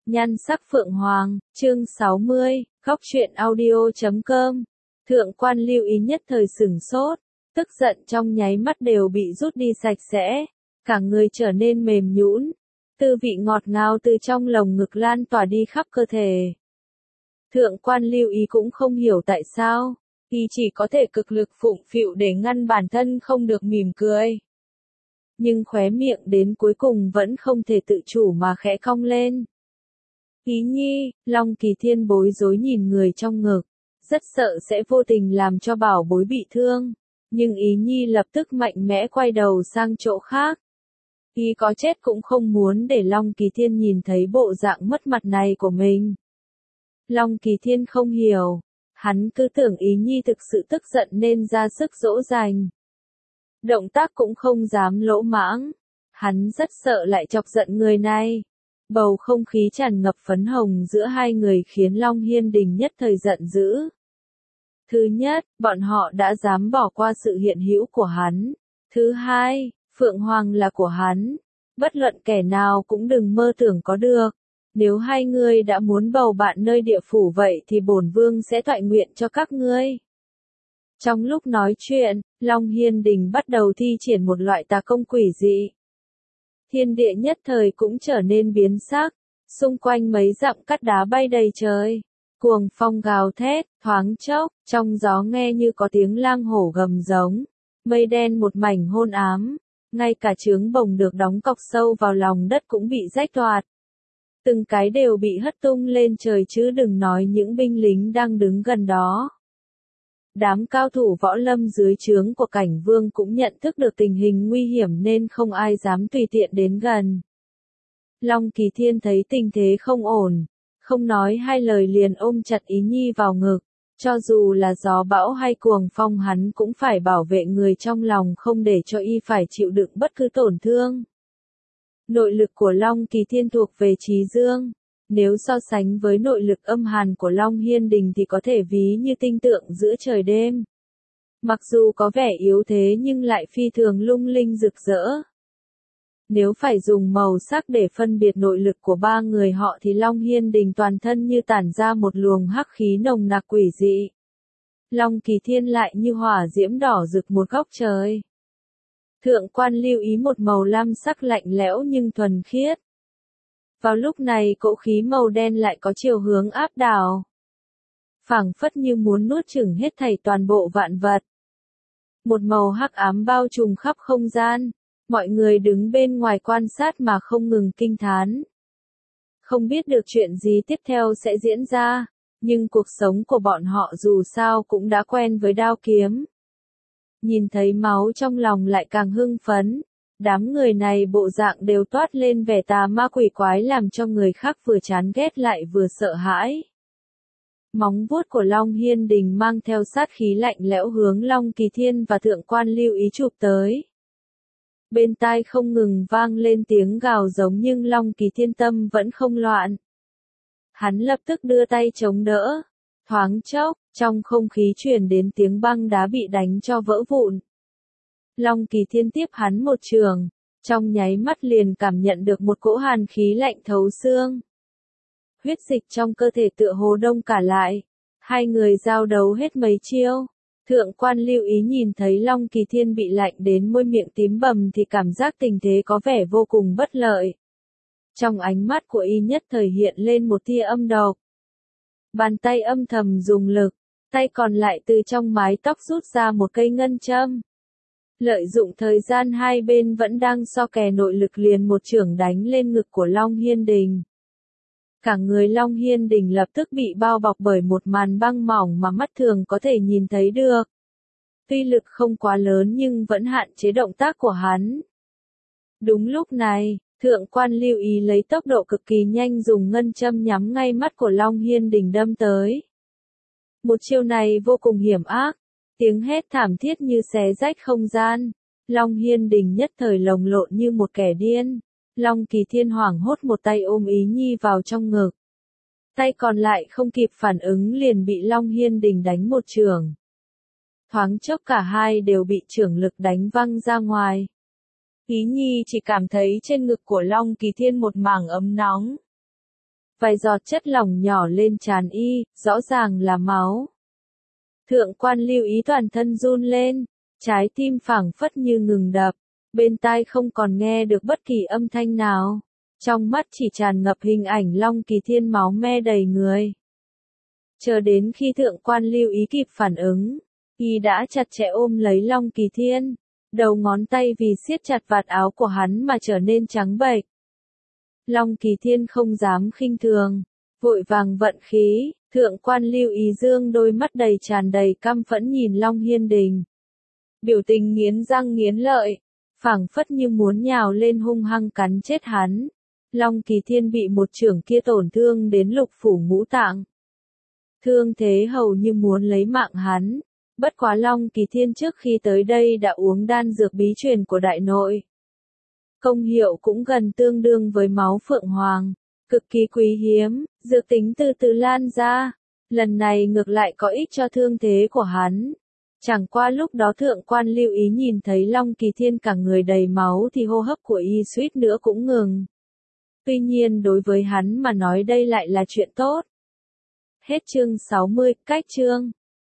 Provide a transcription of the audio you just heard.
Nhan sắc Phượng Hoàng, chương 60, Góc truyện audio.com. Thượng quan Lưu Ý nhất thời sửng sốt, tức giận trong nháy mắt đều bị rút đi sạch sẽ, cả người trở nên mềm nhũn, tư vị ngọt ngào từ trong lồng ngực lan tỏa đi khắp cơ thể. Thượng quan Lưu Ý cũng không hiểu tại sao, y chỉ có thể cực lực phụng phịu để ngăn bản thân không được mỉm cười. Nhưng khóe miệng đến cuối cùng vẫn không thể tự chủ mà khẽ cong lên. Ý nhi, Long Kỳ Thiên bối rối nhìn người trong ngực, rất sợ sẽ vô tình làm cho bảo bối bị thương, nhưng Ý nhi lập tức mạnh mẽ quay đầu sang chỗ khác. Y có chết cũng không muốn để Long Kỳ Thiên nhìn thấy bộ dạng mất mặt này của mình. Long Kỳ Thiên không hiểu, hắn cứ tưởng Ý nhi thực sự tức giận nên ra sức dỗ dành. Động tác cũng không dám lỗ mãng, hắn rất sợ lại chọc giận người này. Bầu không khí tràn ngập phấn hồng giữa hai người khiến Long Hiên Đình nhất thời giận dữ. Thứ nhất, bọn họ đã dám bỏ qua sự hiện hữu của hắn. Thứ hai, Phượng Hoàng là của hắn. Bất luận kẻ nào cũng đừng mơ tưởng có được. Nếu hai người đã muốn bầu bạn nơi địa phủ vậy thì bổn vương sẽ toại nguyện cho các ngươi. Trong lúc nói chuyện, Long Hiên Đình bắt đầu thi triển một loại tà công quỷ dị. Thiên địa nhất thời cũng trở nên biến sắc, xung quanh mấy dặm cát đá bay đầy trời, cuồng phong gào thét, thoáng chốc, trong gió nghe như có tiếng lang hổ gầm giống, mây đen một mảnh hôn ám, ngay cả trướng bồng được đóng cọc sâu vào lòng đất cũng bị rách toạc. Từng cái đều bị hất tung lên trời chứ đừng nói những binh lính đang đứng gần đó. Đám cao thủ võ lâm dưới trướng của Cảnh Vương cũng nhận thức được tình hình nguy hiểm nên không ai dám tùy tiện đến gần. Long Kỳ Thiên thấy tình thế không ổn, không nói hai lời liền ôm chặt Ý nhi vào ngực, cho dù là gió bão hay cuồng phong hắn cũng phải bảo vệ người trong lòng không để cho y phải chịu đựng bất cứ tổn thương. Nội lực của Long Kỳ Thiên thuộc về Chí Dương. Nếu so sánh với nội lực âm hàn của Long Hiên Đình thì có thể ví như tinh tượng giữa trời đêm. Mặc dù có vẻ yếu thế nhưng lại phi thường lung linh rực rỡ. Nếu phải dùng màu sắc để phân biệt nội lực của ba người họ thì Long Hiên Đình toàn thân như tản ra một luồng hắc khí nồng nặc quỷ dị. Long Kỳ Thiên lại như hỏa diễm đỏ rực một góc trời. Thượng quan Lưu Ý một màu lam sắc lạnh lẽo nhưng thuần khiết. Vào lúc này cỗ khí màu đen lại có chiều hướng áp đảo. Phảng phất như muốn nuốt chửng hết thảy toàn bộ vạn vật. Một màu hắc ám bao trùm khắp không gian, mọi người đứng bên ngoài quan sát mà không ngừng kinh thán. Không biết được chuyện gì tiếp theo sẽ diễn ra, nhưng cuộc sống của bọn họ dù sao cũng đã quen với đao kiếm. Nhìn thấy máu trong lòng lại càng hưng phấn. Đám người này bộ dạng đều toát lên vẻ tà ma quỷ quái làm cho người khác vừa chán ghét lại vừa sợ hãi. Móng vuốt của Long Hiên Đình mang theo sát khí lạnh lẽo hướng Long Kỳ Thiên và Thượng quan Lưu Ý chụp tới. Bên tai không ngừng vang lên tiếng gào giống nhưng Long Kỳ Thiên tâm vẫn không loạn. Hắn lập tức đưa tay chống đỡ. Thoáng chốc, trong không khí truyền đến tiếng băng đá bị đánh cho vỡ vụn. Long Kỳ Thiên tiếp hắn một trường, trong nháy mắt liền cảm nhận được một cỗ hàn khí lạnh thấu xương. Huyết dịch trong cơ thể tựa hồ đông cả lại, hai người giao đấu hết mấy chiêu. Thượng quan Lưu Ý nhìn thấy Long Kỳ Thiên bị lạnh đến môi miệng tím bầm thì cảm giác tình thế có vẻ vô cùng bất lợi. Trong ánh mắt của y nhất thời hiện lên một tia âm độc. Bàn tay âm thầm dùng lực, tay còn lại từ trong mái tóc rút ra một cây ngân châm. Lợi dụng thời gian hai bên vẫn đang so kè nội lực liền một chưởng đánh lên ngực của Long Hiên Đình. Cả người Long Hiên Đình lập tức bị bao bọc bởi một màn băng mỏng mà mắt thường có thể nhìn thấy được. Tuy lực không quá lớn nhưng vẫn hạn chế động tác của hắn. Đúng lúc này, Thượng quan Lưu Ý lấy tốc độ cực kỳ nhanh dùng ngân châm nhắm ngay mắt của Long Hiên Đình đâm tới. Một chiêu này vô cùng hiểm ác. Tiếng hét thảm thiết như xé rách không gian. Long Hiên Đình nhất thời lồng lộn như một kẻ điên. Long Kỳ Thiên hoảng hốt một tay ôm Ý nhi vào trong ngực. Tay còn lại không kịp phản ứng liền bị Long Hiên Đình đánh một chưởng. Thoáng chốc cả hai đều bị chưởng lực đánh văng ra ngoài. Ý nhi chỉ cảm thấy trên ngực của Long Kỳ Thiên một mảng ấm nóng. vài giọt chất lỏng nhỏ lên trán y, rõ ràng là máu. Thượng quan Lưu Ý toàn thân run lên, trái tim phảng phất như ngừng đập, bên tai không còn nghe được bất kỳ âm thanh nào, trong mắt chỉ tràn ngập hình ảnh Long Kỳ Thiên máu me đầy người. Chờ đến khi thượng quan Lưu Ý kịp phản ứng, y đã chặt chẽ ôm lấy Long Kỳ Thiên, đầu ngón tay vì siết chặt vạt áo của hắn mà trở nên trắng bệch. Long Kỳ Thiên không dám khinh thường, vội vàng vận khí, thượng quan Lưu Ý dương đôi mắt tràn đầy căm phẫn nhìn Long Hiên Đình. Biểu tình nghiến răng nghiến lợi, phảng phất như muốn nhào lên hung hăng cắn chết hắn. Long Kỳ Thiên bị một chưởng kia tổn thương đến lục phủ ngũ tạng. Thương thế hầu như muốn lấy mạng hắn. Bất quá Long Kỳ Thiên trước khi tới đây đã uống đan dược bí truyền của đại nội. Công hiệu cũng gần tương đương với máu phượng hoàng, cực kỳ quý hiếm, dược tính từ từ lan ra. Lần này ngược lại có ích cho thương thế của hắn. Chẳng qua lúc đó thượng quan Lưu Ý nhìn thấy Long Kỳ Thiên cả người đầy máu thì hô hấp của y suýt nữa cũng ngừng. Tuy nhiên đối với hắn mà nói đây lại là chuyện tốt. Hết chương 60, cách chương.